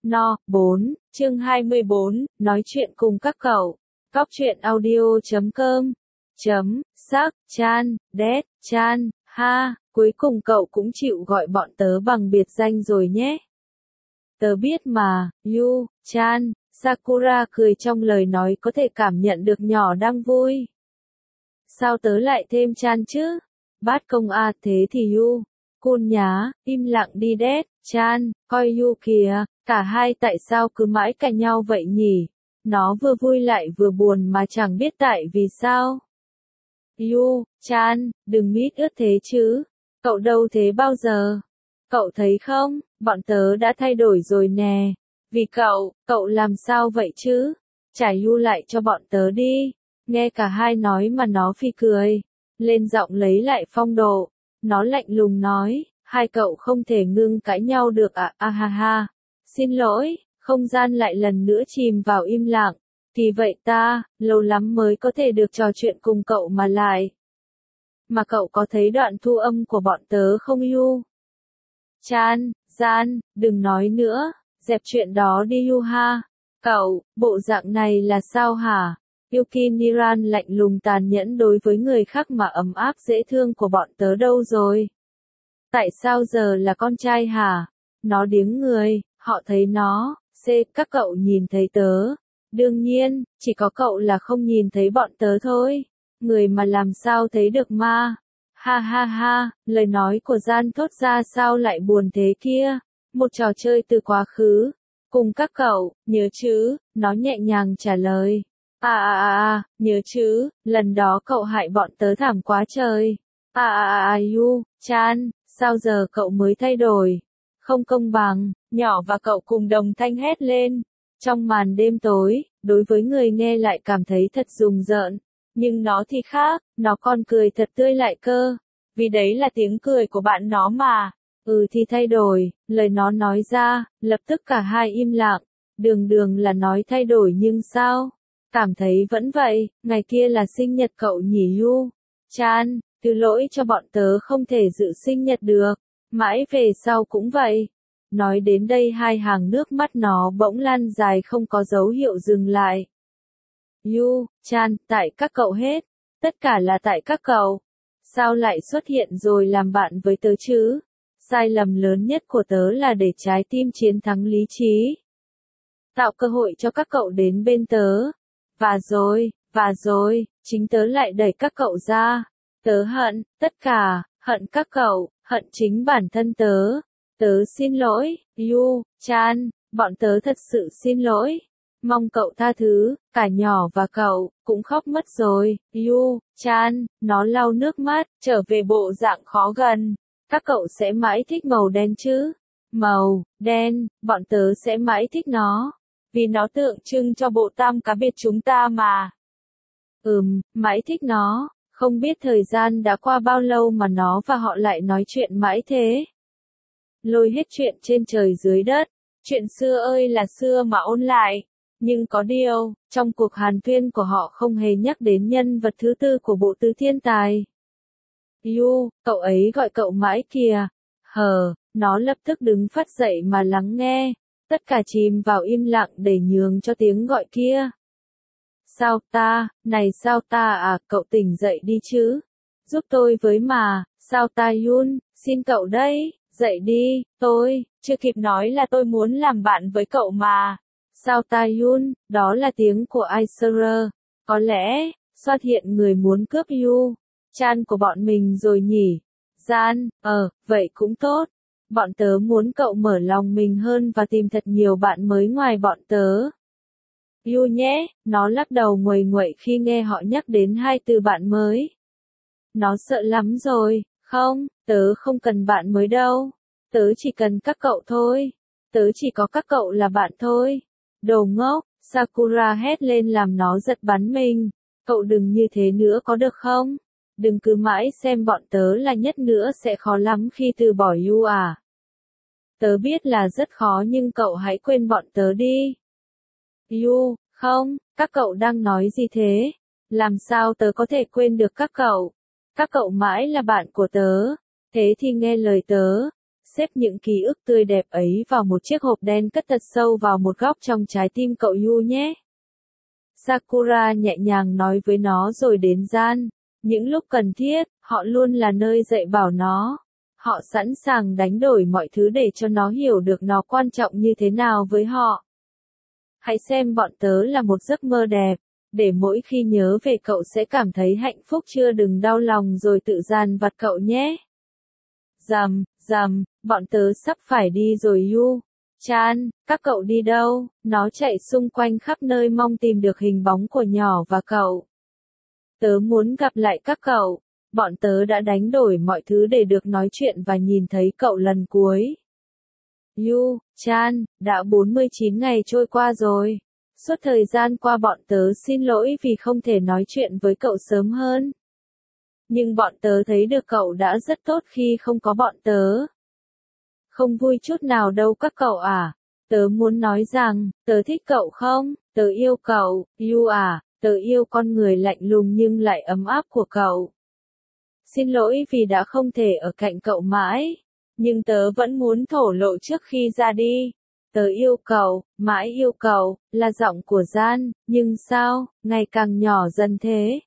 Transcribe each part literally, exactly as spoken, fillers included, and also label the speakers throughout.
Speaker 1: No, bốn, chương hai mươi bốn, nói chuyện cùng các cậu. Cóc truyện audio chấm com. Chấm, sắc, chan, đét, chan, ha, cuối cùng cậu cũng chịu gọi bọn tớ bằng biệt danh rồi nhé. Tớ biết mà, Yu, chan, Sakura cười trong lời nói có thể cảm nhận được nhỏ đang vui. Sao tớ lại thêm chan chứ? Bát công à, thế thì Yu. Cun nhá, im lặng đi đét, chan, coi Yu kìa, cả hai tại sao cứ mãi cạnh nhau vậy nhỉ? Nó vừa vui lại vừa buồn mà chẳng biết tại vì sao. Yu, chan, đừng mít ướt thế chứ. Cậu đâu thế bao giờ? Cậu thấy không, bọn tớ đã thay đổi rồi nè. Vì cậu, cậu làm sao vậy chứ? Trả Yu lại cho bọn tớ đi. Nghe cả hai nói mà nó phi cười. Lên giọng lấy lại phong độ. Nó lạnh lùng nói, hai cậu không thể ngưng cãi nhau được à, à ha ha. Xin lỗi, không gian lại lần nữa chìm vào im lặng. Thì vậy ta, lâu lắm mới có thể được trò chuyện cùng cậu mà lại. Mà cậu có thấy đoạn thu âm của bọn tớ không Yu? Chan, gian, đừng nói nữa, dẹp chuyện đó đi Yu ha. Cậu, bộ dạng này là sao hả? Yuki Niran lạnh lùng tàn nhẫn đối với người khác mà ấm áp dễ thương của bọn tớ đâu rồi? Tại sao giờ là con trai hả? Nó điếng người, họ thấy nó, c, các cậu nhìn thấy tớ. Đương nhiên, chỉ có cậu là không nhìn thấy bọn tớ thôi. Người mà làm sao thấy được ma? Ha ha ha, lời nói của gian thốt ra sao lại buồn thế kia? Một trò chơi từ quá khứ. Cùng các cậu, nhớ chứ? Nó nhẹ nhàng trả lời. À à à à, nhớ chứ, lần đó cậu hại bọn tớ thảm quá trời. À à à à Yu, chan, sao giờ cậu mới thay đổi? Không công bằng, nhỏ và cậu cùng đồng thanh hét lên. Trong màn đêm tối, đối với người nghe lại cảm thấy thật rùng rợn. Nhưng nó thì khác, nó còn cười thật tươi lại cơ. Vì đấy là tiếng cười của bạn nó mà. Ừ thì thay đổi, lời nó nói ra, lập tức cả hai im lặng. Đường đường là nói thay đổi nhưng sao? Cảm thấy vẫn vậy, ngày kia là sinh nhật cậu nhỉ Yu. Chan, thứ lỗi cho bọn tớ không thể dự sinh nhật được. Mãi về sau cũng vậy. Nói đến đây hai hàng nước mắt nó bỗng lan dài không có dấu hiệu dừng lại. Yu, chan, tại các cậu hết. Tất cả là tại các cậu. Sao lại xuất hiện rồi làm bạn với tớ chứ? Sai lầm lớn nhất của tớ là để trái tim chiến thắng lý trí. Tạo cơ hội cho các cậu đến bên tớ. Và rồi, và rồi, chính tớ lại đẩy các cậu ra. Tớ hận, tất cả, hận các cậu, hận chính bản thân tớ. Tớ xin lỗi, Yu, chan, bọn tớ thật sự xin lỗi. Mong cậu tha thứ, cả nhỏ và cậu, cũng khóc mất rồi. Yu, chan, nó lau nước mắt, trở về bộ dạng khó gần. Các cậu sẽ mãi thích màu đen chứ? Màu đen, bọn tớ sẽ mãi thích nó. Vì nó tượng trưng cho bộ tam cá biệt chúng ta mà. Ừm, mãi thích nó. Không biết thời gian đã qua bao lâu mà nó và họ lại nói chuyện mãi thế. Lôi hết chuyện trên trời dưới đất. Chuyện xưa ơi là xưa mà ôn lại. Nhưng có điều, trong cuộc hàn huyên của họ không hề nhắc đến nhân vật thứ tư của bộ tứ thiên tài. Yu, cậu ấy gọi cậu mãi kìa. Hờ, nó lập tức đứng phát dậy mà lắng nghe. Tất cả chìm vào im lặng để nhường cho tiếng gọi kia. Sao ta, này sao ta à, cậu tỉnh dậy đi chứ. Giúp tôi với mà, sao ta Yun, xin cậu đây, dậy đi, tôi, chưa kịp nói là tôi muốn làm bạn với cậu mà. Sao ta Yun, đó là tiếng của Aisara. Có lẽ, xuất hiện người muốn cướp Yu, chan của bọn mình rồi nhỉ. Gian, ờ, vậy cũng tốt. Bọn tớ muốn cậu mở lòng mình hơn và tìm thật nhiều bạn mới ngoài bọn tớ. Yu nhé, nó lắc đầu nguầy nguậy khi nghe họ nhắc đến hai từ bạn mới. Nó sợ lắm rồi, không, tớ không cần bạn mới đâu. Tớ chỉ cần các cậu thôi. Tớ chỉ có các cậu là bạn thôi. Đồ ngốc, Sakura hét lên làm nó giật bắn mình. Cậu đừng như thế nữa có được không? Đừng cứ mãi xem bọn tớ là nhất nữa sẽ khó lắm khi từ bỏ Yu à. Tớ biết là rất khó nhưng cậu hãy quên bọn tớ đi. Yu, không, các cậu đang nói gì thế? Làm sao tớ có thể quên được các cậu? Các cậu mãi là bạn của tớ. Thế thì nghe lời tớ. xếp những ký ức tươi đẹp ấy vào một chiếc hộp đen cất thật sâu vào một góc trong trái tim cậu Yu nhé. Sakura nhẹ nhàng nói với nó rồi đến gian. Những lúc cần thiết, họ luôn là nơi dạy bảo nó. Họ sẵn sàng đánh đổi mọi thứ để cho nó hiểu được nó quan trọng như thế nào với họ. Hãy xem bọn tớ là một giấc mơ đẹp, để mỗi khi nhớ về cậu sẽ cảm thấy hạnh phúc chưa đừng đau lòng rồi tự dằn vặt cậu nhé. Rầm, rầm, bọn tớ sắp phải đi rồi Yu. Chan, các cậu đi đâu? Nó chạy xung quanh khắp nơi mong tìm được hình bóng của nhỏ và cậu. Tớ muốn gặp lại các cậu. Bọn tớ đã đánh đổi mọi thứ để được nói chuyện và nhìn thấy cậu lần cuối. Yu, Chan, đã bốn mươi chín ngày trôi qua rồi. Suốt thời gian qua bọn tớ xin lỗi vì không thể nói chuyện với cậu sớm hơn. Nhưng bọn tớ thấy được cậu đã rất tốt khi không có bọn tớ. Không vui chút nào đâu các cậu à. Tớ muốn nói rằng, tớ thích cậu không, tớ yêu cậu, Yu à, tớ yêu con người lạnh lùng nhưng lại ấm áp của cậu. Xin lỗi vì đã không thể ở cạnh cậu mãi, nhưng tớ vẫn muốn thổ lộ trước khi ra đi. Tớ yêu cậu, mãi yêu cậu, là giọng của Gian, nhưng sao, ngày càng nhỏ dần thế.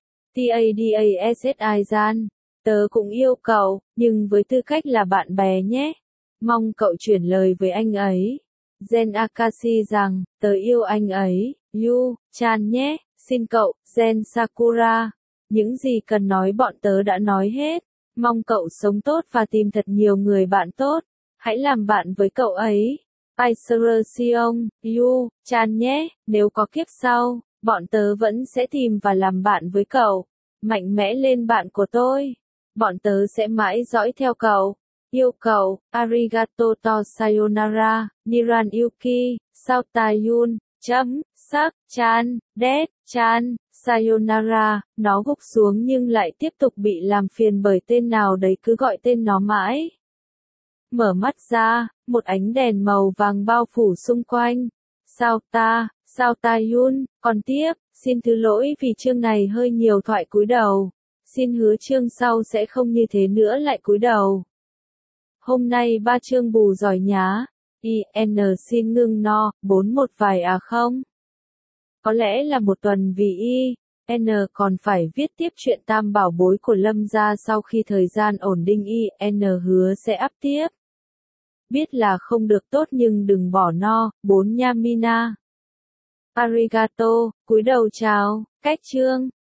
Speaker 1: Tadassi Gian, tớ cũng yêu cậu, nhưng với tư cách là bạn bè nhé. Mong cậu chuyển lời với anh ấy. Gen Akashi rằng, tớ yêu anh ấy, Yu, Chan nhé, xin cậu, Gen Sakura. Những gì cần nói bọn tớ đã nói hết. Mong cậu sống tốt và tìm thật nhiều người bạn tốt. Hãy làm bạn với cậu ấy. Aiserasion, Yu, Chan nhé, nếu có kiếp sau, bọn tớ vẫn sẽ tìm và làm bạn với cậu. Mạnh mẽ lên bạn của tôi. Bọn tớ sẽ mãi dõi theo cậu. Yêu cậu, arigato to sayonara, Niran Yuki, sao ta yun, chấm, sắc, chan, đét, chan, sayonara, nó gục xuống nhưng lại tiếp tục bị làm phiền bởi tên nào đấy cứ gọi tên nó mãi. Mở mắt ra, một ánh đèn màu vàng bao phủ xung quanh. Sao ta, sao ta yun, còn tiếp, xin thứ lỗi vì chương này hơi nhiều thoại cúi đầu. Xin hứa chương sau sẽ không như thế nữa lại cúi đầu. Hôm nay ba chương bù giỏi nhá. i en xin ngưng no, bốn một vài à không? Có lẽ là một tuần vì i en còn phải viết tiếp chuyện tam bảo bối của Lâm gia sau khi thời gian ổn định i en hứa sẽ up tiếp. Biết là không được tốt nhưng đừng bỏ no, bốn nha Mina. Arigato, cúi đầu chào, cách chương.